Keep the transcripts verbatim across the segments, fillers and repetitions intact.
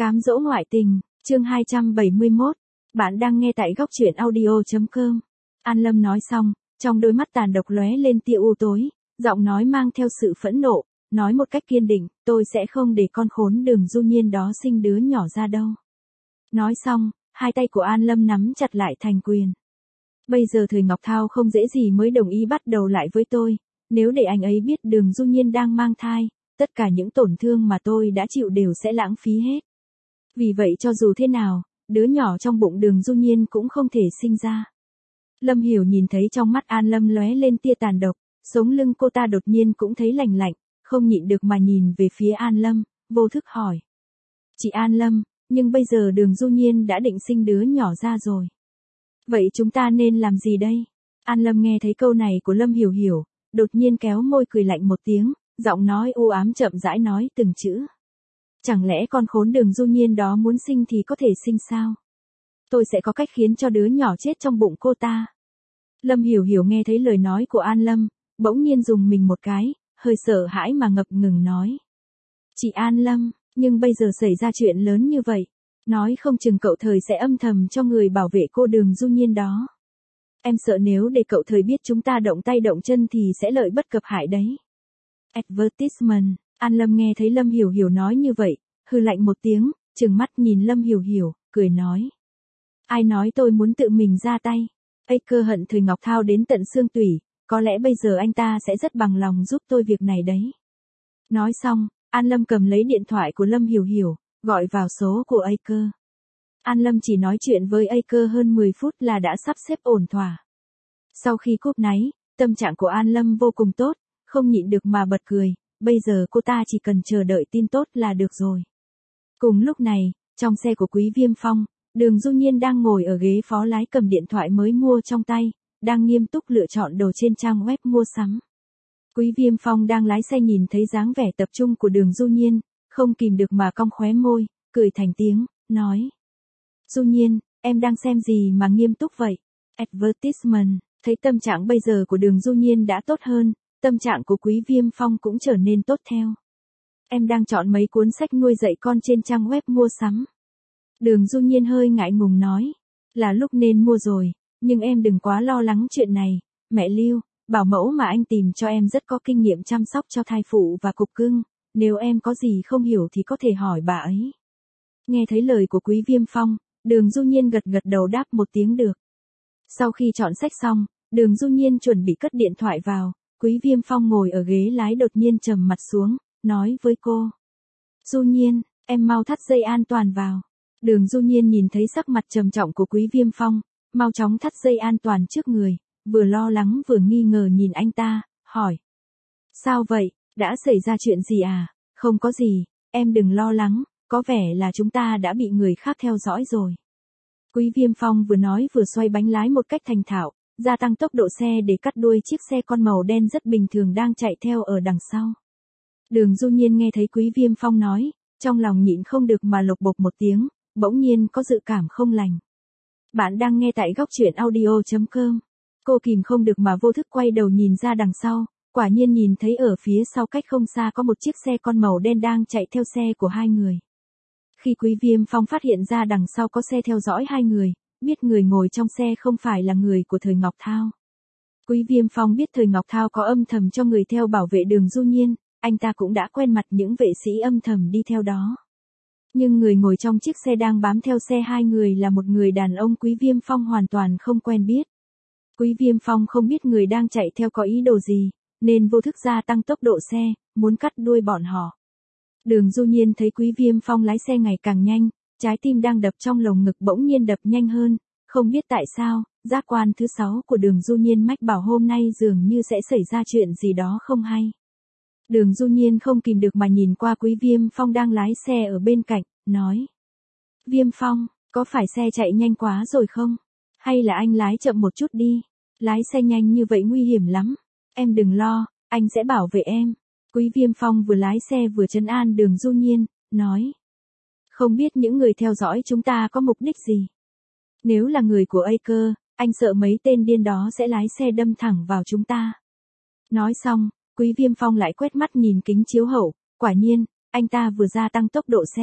Cám dỗ ngoại tình, chương hai trăm bảy mươi mốt. Bạn đang nghe tại góc truyện audio chấm com. An Lâm nói xong, trong đôi mắt tàn độc lóe lên tia u tối, giọng nói mang theo sự phẫn nộ, nói một cách kiên định, tôi sẽ không để con khốn Đường Du Nhiên đó sinh đứa nhỏ ra đâu. Nói xong, hai tay của An Lâm nắm chặt lại thành quyền. Bây giờ Thời Ngọc Thao không dễ gì mới đồng ý bắt đầu lại với tôi, nếu để anh ấy biết Đường Du Nhiên đang mang thai, tất cả những tổn thương mà tôi đã chịu đều sẽ lãng phí hết. Vì vậy cho dù thế nào, đứa nhỏ trong bụng Đường Du Nhiên cũng không thể sinh ra. Lâm Hiểu nhìn thấy trong mắt An Lâm lóe lên tia tàn độc, sống lưng cô ta đột nhiên cũng thấy lạnh lạnh, không nhịn được mà nhìn về phía An Lâm, vô thức hỏi. Chị An Lâm, nhưng bây giờ Đường Du Nhiên đã định sinh đứa nhỏ ra rồi. Vậy chúng ta nên làm gì đây? An Lâm nghe thấy câu này của Lâm Hiểu Hiểu, đột nhiên kéo môi cười lạnh một tiếng, giọng nói u ám chậm rãi nói từng chữ. Chẳng lẽ con khốn Đường Du Nhiên đó muốn sinh thì có thể sinh sao? Tôi sẽ có cách khiến cho đứa nhỏ chết trong bụng cô ta. Lâm Hiểu Hiểu nghe thấy lời nói của An Lâm, bỗng nhiên dùng mình một cái, hơi sợ hãi mà ngập ngừng nói. Chị An Lâm, nhưng bây giờ xảy ra chuyện lớn như vậy, nói không chừng cậu Thời sẽ âm thầm cho người bảo vệ cô Đường Du Nhiên đó. Em sợ nếu để cậu Thời biết chúng ta động tay động chân thì sẽ lợi bất cập hại đấy. Advertisement. An Lâm nghe thấy Lâm Hiểu Hiểu nói như vậy, hừ lạnh một tiếng, trừng mắt nhìn Lâm Hiểu Hiểu, cười nói. Ai nói tôi muốn tự mình ra tay? Ây cơ hận Thời Ngọc Thao đến tận xương tủy, có lẽ bây giờ anh ta sẽ rất bằng lòng giúp tôi việc này đấy. Nói xong, An Lâm cầm lấy điện thoại của Lâm Hiểu Hiểu, gọi vào số của Ây cơ. An Lâm chỉ nói chuyện với Ây cơ hơn mười phút là đã sắp xếp ổn thỏa. Sau khi cúp náy, tâm trạng của An Lâm vô cùng tốt, không nhịn được mà bật cười. Bây giờ cô ta chỉ cần chờ đợi tin tốt là được rồi. Cùng lúc này, trong xe của Quý Viêm Phong, Đường Du Nhiên đang ngồi ở ghế phó lái cầm điện thoại mới mua trong tay, đang nghiêm túc lựa chọn đồ trên trang web mua sắm. Quý Viêm Phong đang lái xe nhìn thấy dáng vẻ tập trung của Đường Du Nhiên, không kìm được mà cong khóe môi, cười thành tiếng, nói. Du Nhiên, em đang xem gì mà nghiêm túc vậy? Advertisement, thấy tâm trạng bây giờ của Đường Du Nhiên đã tốt hơn. Tâm trạng của Quý Viêm Phong cũng trở nên tốt theo. Em đang chọn mấy cuốn sách nuôi dạy con trên trang web mua sắm. Đường Du Nhiên hơi ngại ngùng nói. Là lúc nên mua rồi, nhưng em đừng quá lo lắng chuyện này. Mẹ Lưu, bảo mẫu mà anh tìm cho em rất có kinh nghiệm chăm sóc cho thai phụ và cục cưng. Nếu em có gì không hiểu thì có thể hỏi bà ấy. Nghe thấy lời của Quý Viêm Phong, Đường Du Nhiên gật gật đầu đáp một tiếng được. Sau khi chọn sách xong, Đường Du Nhiên chuẩn bị cất điện thoại vào. Quý Viêm Phong ngồi ở ghế lái đột nhiên trầm mặt xuống, nói với cô. Du Nhiên, em mau thắt dây an toàn vào. Đường Du Nhiên nhìn thấy sắc mặt trầm trọng của Quý Viêm Phong, mau chóng thắt dây an toàn trước người, vừa lo lắng vừa nghi ngờ nhìn anh ta, hỏi. Sao vậy, đã xảy ra chuyện gì à? Không có gì, em đừng lo lắng, có vẻ là chúng ta đã bị người khác theo dõi rồi. Quý Viêm Phong vừa nói vừa xoay bánh lái một cách thành thạo. Gia tăng tốc độ xe để cắt đuôi chiếc xe con màu đen rất bình thường đang chạy theo ở đằng sau. Đường Du Nhiên nghe thấy Quý Viêm Phong nói, trong lòng nhịn không được mà lộc bộc một tiếng, bỗng nhiên có dự cảm không lành. Bạn đang nghe tại góc truyện audio chấm com. Cô kìm không được mà vô thức quay đầu nhìn ra đằng sau, quả nhiên nhìn thấy ở phía sau cách không xa có một chiếc xe con màu đen đang chạy theo xe của hai người. Khi Quý Viêm Phong phát hiện ra đằng sau có xe theo dõi hai người, biết người ngồi trong xe không phải là người của Thời Ngọc Thao. Quý Viêm Phong biết Thời Ngọc Thao có âm thầm cho người theo bảo vệ Đường Du Nhiên, anh ta cũng đã quen mặt những vệ sĩ âm thầm đi theo đó. Nhưng người ngồi trong chiếc xe đang bám theo xe hai người là một người đàn ông Quý Viêm Phong hoàn toàn không quen biết. Quý Viêm Phong không biết người đang chạy theo có ý đồ gì, nên vô thức gia tăng tốc độ xe, muốn cắt đuôi bọn họ. Đường Du Nhiên thấy Quý Viêm Phong lái xe ngày càng nhanh. Trái tim đang đập trong lồng ngực bỗng nhiên đập nhanh hơn, không biết tại sao, giác quan thứ sáu của Đường Du Nhiên mách bảo hôm nay dường như sẽ xảy ra chuyện gì đó không hay. Đường Du Nhiên không kìm được mà nhìn qua Quý Viêm Phong đang lái xe ở bên cạnh, nói. Viêm Phong, có phải xe chạy nhanh quá rồi không? Hay là anh lái chậm một chút đi? Lái xe nhanh như vậy nguy hiểm lắm. Em đừng lo, anh sẽ bảo vệ em. Quý Viêm Phong vừa lái xe vừa trấn an Đường Du Nhiên, nói. Không biết những người theo dõi chúng ta có mục đích gì. Nếu là người của Ây cơ, anh sợ mấy tên điên đó sẽ lái xe đâm thẳng vào chúng ta. Nói xong, Quý Viêm Phong lại quét mắt nhìn kính chiếu hậu, quả nhiên, anh ta vừa gia tăng tốc độ xe,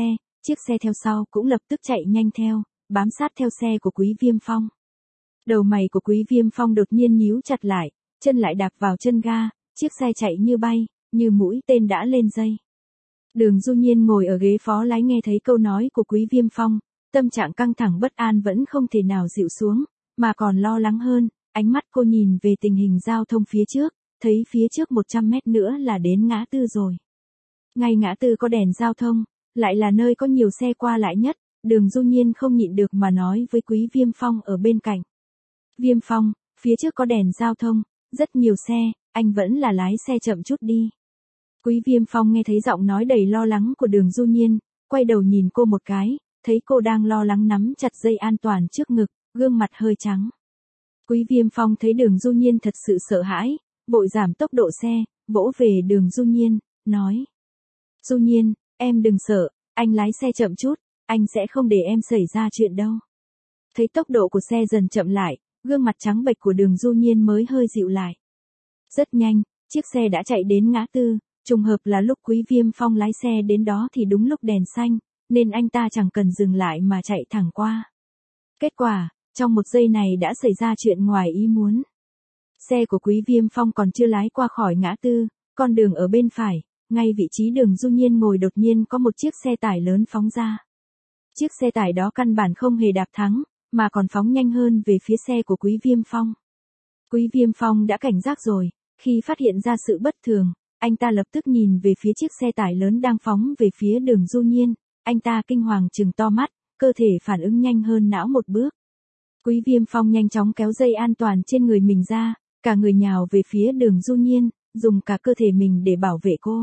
chiếc xe theo sau cũng lập tức chạy nhanh theo, bám sát theo xe của Quý Viêm Phong. Đầu mày của Quý Viêm Phong đột nhiên nhíu chặt lại, chân lại đạp vào chân ga, chiếc xe chạy như bay, như mũi tên đã lên dây. Đường Du Nhiên ngồi ở ghế phó lái nghe thấy câu nói của Quý Viêm Phong, tâm trạng căng thẳng bất an vẫn không thể nào dịu xuống, mà còn lo lắng hơn, ánh mắt cô nhìn về tình hình giao thông phía trước, thấy phía trước một trăm mét nữa là đến ngã tư rồi. Ngay ngã tư có đèn giao thông, lại là nơi có nhiều xe qua lại nhất, Đường Du Nhiên không nhịn được mà nói với Quý Viêm Phong ở bên cạnh. Viêm Phong, phía trước có đèn giao thông, rất nhiều xe, anh vẫn là lái xe chậm chút đi. Quý Viêm Phong nghe thấy giọng nói đầy lo lắng của Đường Du Nhiên, quay đầu nhìn cô một cái, thấy cô đang lo lắng nắm chặt dây an toàn trước ngực, gương mặt hơi trắng. Quý Viêm Phong thấy Đường Du Nhiên thật sự sợ hãi, vội giảm tốc độ xe, vỗ về Đường Du Nhiên, nói. Du Nhiên, em đừng sợ, anh lái xe chậm chút, anh sẽ không để em xảy ra chuyện đâu. Thấy tốc độ của xe dần chậm lại, gương mặt trắng bệch của Đường Du Nhiên mới hơi dịu lại. Rất nhanh, chiếc xe đã chạy đến ngã tư, trùng hợp là lúc Quý Viêm Phong lái xe đến đó thì đúng lúc đèn xanh, nên anh ta chẳng cần dừng lại mà chạy thẳng qua. Kết quả, trong một giây này đã xảy ra chuyện ngoài ý muốn. Xe của Quý Viêm Phong còn chưa lái qua khỏi ngã tư, con đường ở bên phải, ngay vị trí Đường Du Nhiên ngồi đột nhiên có một chiếc xe tải lớn phóng ra. Chiếc xe tải đó căn bản không hề đạp thắng, mà còn phóng nhanh hơn về phía xe của Quý Viêm Phong. Quý Viêm Phong đã cảnh giác rồi, khi phát hiện ra sự bất thường, anh ta lập tức nhìn về phía chiếc xe tải lớn đang phóng về phía Đường Du Nhiên, anh ta kinh hoàng trừng to mắt, cơ thể phản ứng nhanh hơn não một bước. Quý Viêm Phong nhanh chóng kéo dây an toàn trên người mình ra, cả người nhào về phía Đường Du Nhiên, dùng cả cơ thể mình để bảo vệ cô.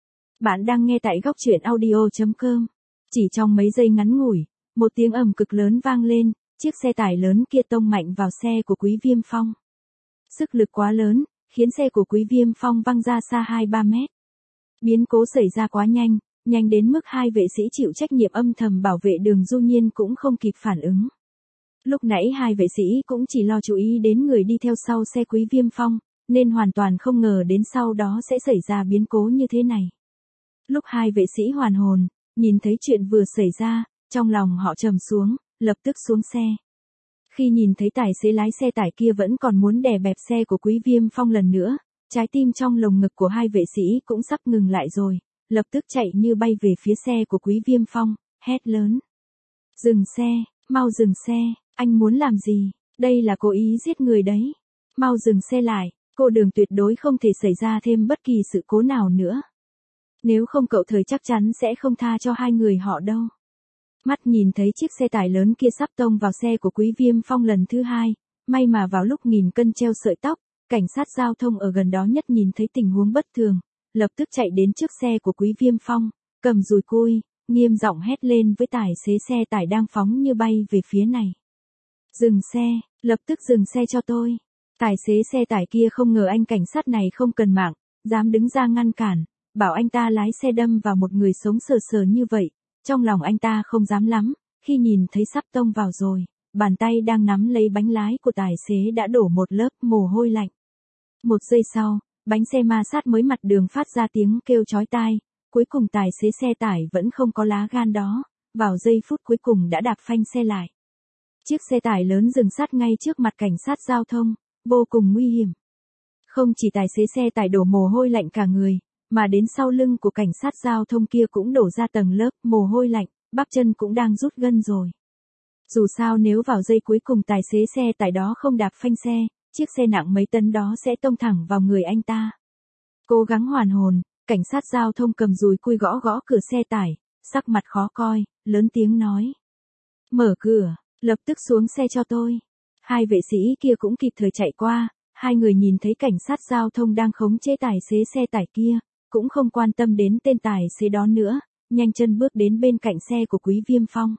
Bạn đang nghe tại góc truyện audio chấm com. Chỉ trong mấy giây ngắn ngủi, một tiếng ầm cực lớn vang lên, chiếc xe tải lớn kia tông mạnh vào xe của Quý Viêm Phong. Sức lực quá lớn, khiến xe của Quý Viêm Phong văng ra xa hai ba mét. Biến cố xảy ra quá nhanh, nhanh đến mức hai vệ sĩ chịu trách nhiệm âm thầm bảo vệ Đường Du Nhiên cũng không kịp phản ứng. Lúc nãy hai vệ sĩ cũng chỉ lo chú ý đến người đi theo sau xe Quý Viêm Phong, nên hoàn toàn không ngờ đến sau đó sẽ xảy ra biến cố như thế này. Lúc hai vệ sĩ hoàn hồn, nhìn thấy chuyện vừa xảy ra, trong lòng họ trầm xuống, lập tức xuống xe. Khi nhìn thấy tài xế lái xe tải kia vẫn còn muốn đè bẹp xe của Quý Viêm Phong lần nữa, trái tim trong lồng ngực của hai vệ sĩ cũng sắp ngừng lại rồi, lập tức chạy như bay về phía xe của Quý Viêm Phong, hét lớn. Dừng xe, mau dừng xe, anh muốn làm gì, đây là cố ý giết người đấy. Mau dừng xe lại, cô Đường tuyệt đối không thể xảy ra thêm bất kỳ sự cố nào nữa. Nếu không cậu Thời chắc chắn sẽ không tha cho hai người họ đâu. Mắt nhìn thấy chiếc xe tải lớn kia sắp tông vào xe của Quý Viêm Phong lần thứ hai, may mà vào lúc nghìn cân treo sợi tóc, cảnh sát giao thông ở gần đó nhất nhìn thấy tình huống bất thường, lập tức chạy đến trước xe của Quý Viêm Phong, cầm dùi cui, nghiêm giọng hét lên với tài xế xe tải đang phóng như bay về phía này. Dừng xe, lập tức dừng xe cho tôi. Tài xế xe tải kia không ngờ anh cảnh sát này không cần mạng, dám đứng ra ngăn cản, bảo anh ta lái xe đâm vào một người sống sờ sờ như vậy. Trong lòng anh ta không dám lắm, khi nhìn thấy sắp tông vào rồi, bàn tay đang nắm lấy bánh lái của tài xế đã đổ một lớp mồ hôi lạnh. Một giây sau, bánh xe ma sát mới mặt đường phát ra tiếng kêu chói tai, cuối cùng tài xế xe tải vẫn không có lá gan đó, vào giây phút cuối cùng đã đạp phanh xe lại. Chiếc xe tải lớn dừng sát ngay trước mặt cảnh sát giao thông, vô cùng nguy hiểm. Không chỉ tài xế xe tải đổ mồ hôi lạnh cả người, mà đến sau lưng của cảnh sát giao thông kia cũng đổ ra tầng lớp mồ hôi lạnh, bắp chân cũng đang rút gân rồi. Dù sao nếu vào giây cuối cùng tài xế xe tải đó không đạp phanh xe, chiếc xe nặng mấy tấn đó sẽ tông thẳng vào người anh ta. Cố gắng hoàn hồn, cảnh sát giao thông cầm dùi cui gõ gõ cửa xe tải, sắc mặt khó coi, lớn tiếng nói. Mở cửa, lập tức xuống xe cho tôi. Hai vệ sĩ kia cũng kịp thời chạy qua, hai người nhìn thấy cảnh sát giao thông đang khống chế tài xế xe tải kia, cũng không quan tâm đến tên tài xế đó nữa, nhanh chân bước đến bên cạnh xe của Quý Viêm Phong.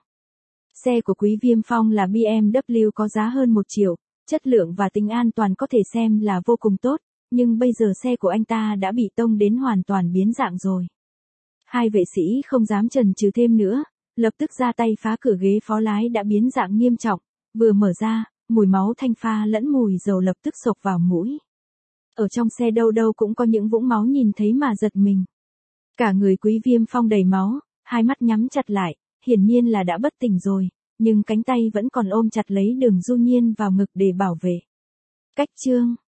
Xe của Quý Viêm Phong là bê em vê có giá hơn một triệu, chất lượng và tính an toàn có thể xem là vô cùng tốt, nhưng bây giờ xe của anh ta đã bị tông đến hoàn toàn biến dạng rồi. Hai vệ sĩ không dám chần chừ thêm nữa, lập tức ra tay phá cửa ghế phó lái đã biến dạng nghiêm trọng, vừa mở ra, mùi máu thanh pha lẫn mùi dầu lập tức xộc vào mũi. Ở trong xe đâu đâu cũng có những vũng máu nhìn thấy mà giật mình. Cả người Quý Viêm Phong đầy máu, hai mắt nhắm chặt lại, hiển nhiên là đã bất tỉnh rồi, nhưng cánh tay vẫn còn ôm chặt lấy Đường Du Nhiên vào ngực để bảo vệ. Cách chương